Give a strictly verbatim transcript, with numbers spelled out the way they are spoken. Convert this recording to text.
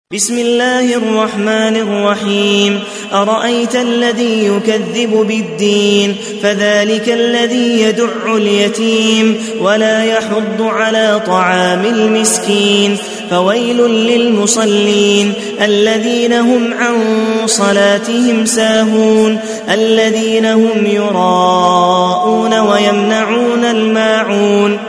بسم الله الرحمن الرحيم أرأيت الذي يكذب بالدين فذلك الذي يدع اليتيم ولا يحض على طعام المسكين فويل للمصلين الذين هم عن صلاتهم ساهون الذين هم يراءون ويمنعون الماعون